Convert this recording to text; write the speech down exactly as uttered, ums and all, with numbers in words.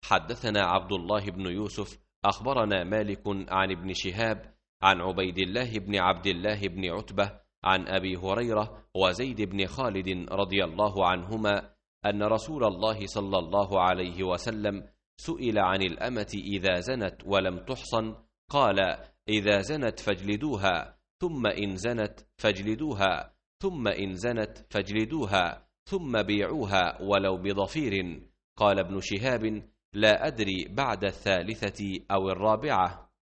حدثنا عبد الله بن يوسف أخبرنا مالك عن ابن شهاب عن عبيد الله بن عبد الله بن عتبة عن أبي هريرة وزيد بن خالد رضي الله عنهما أن رسول الله صلى الله عليه وسلم سئل عن الأمة إذا زنت ولم تحصن، قال: إذا زنت فاجلدوها، ثم إن زنت فاجلدوها، ثم إن زنت فاجلدوها، ثم بيعوها ولو بضفير. قال ابن شهاب: لا أدري بعد الثالثة أو الرابعة.